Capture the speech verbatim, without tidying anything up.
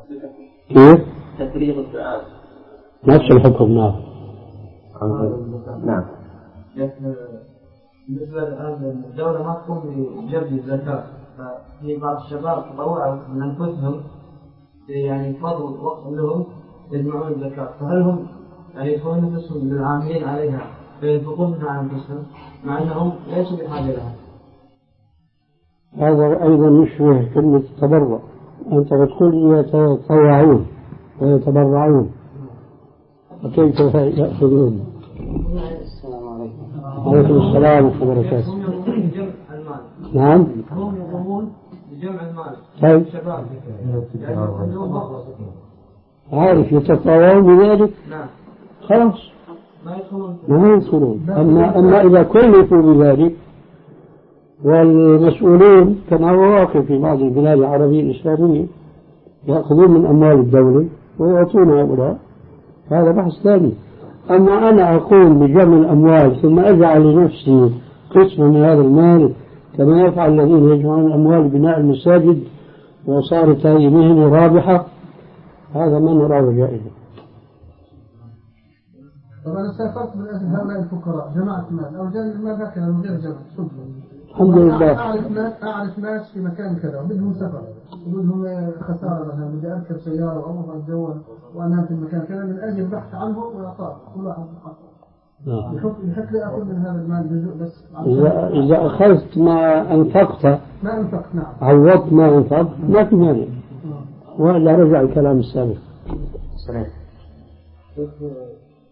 كيف؟ تفريغ الدعاء نفس الحكم. نعم. نعم. بالنسبة الآن الدولة ما تقوم بجلب الزكاة، ففي بعض الشباب تطوعوا من أنفسهم يعني فضل وقت لهم يجمعون الزكاة، فهل هم يعني يدخلون أنفسهم بالعاملين عليها فينفقون منها عن أنفسهم مع أنهم ليسوا بحاجة لها؟ هذا أيضا يشبه كلمة تبرع. أنت بتقول يتطوعون ويتبرعون، وكيف يأخذون؟ السلام عليكم. عليكم السلام ورحمة الله وبركاته. هم يقومون بجمع المال. نعم. هم يقومون بجمع المال. طيب. الشباب عارف يتطوعون بذلك. نعم. خلاص ما يدخلون. ما يدخلون. أما أما إذا كلفوا بذلك، والمسؤولين كما هو واقع في بعض البلاد العربية الإسلامية يأخذون من أموال الدولة ويعطون هؤلاء، هذا بحث ثاني. أما أنا أقوم بجمع الأموال ثم أجعل لنفسي قسم من هذا المال كما يفعل الذين يجمعون الأموال بناء المساجد وصارت هذه مهنة رابحة، هذا ما نراه جائزا. طب أنا سافرت من أجل هؤلاء الفقراء، جمعت مال أو جمع المال هكذا من غير جمع صدق. الحمد لله. أعرف ناس أعرف ناس في مكان كذا وبدهم سفر، وبدهم خسارة مثلا، بدي أركب سيارة وأروح أتجول وأنام في المكان كذا من أجل البحث عنه وإعطاء كل واحد حقه. نعم. يحق لي أخذ من هذا المال جزء بس. إذا إذا أخذت ما أنفقت، ما أنفقت نعم. عوضت ما أنفقت ما في مانع، ولا رجع الكلام السابق. صحيح.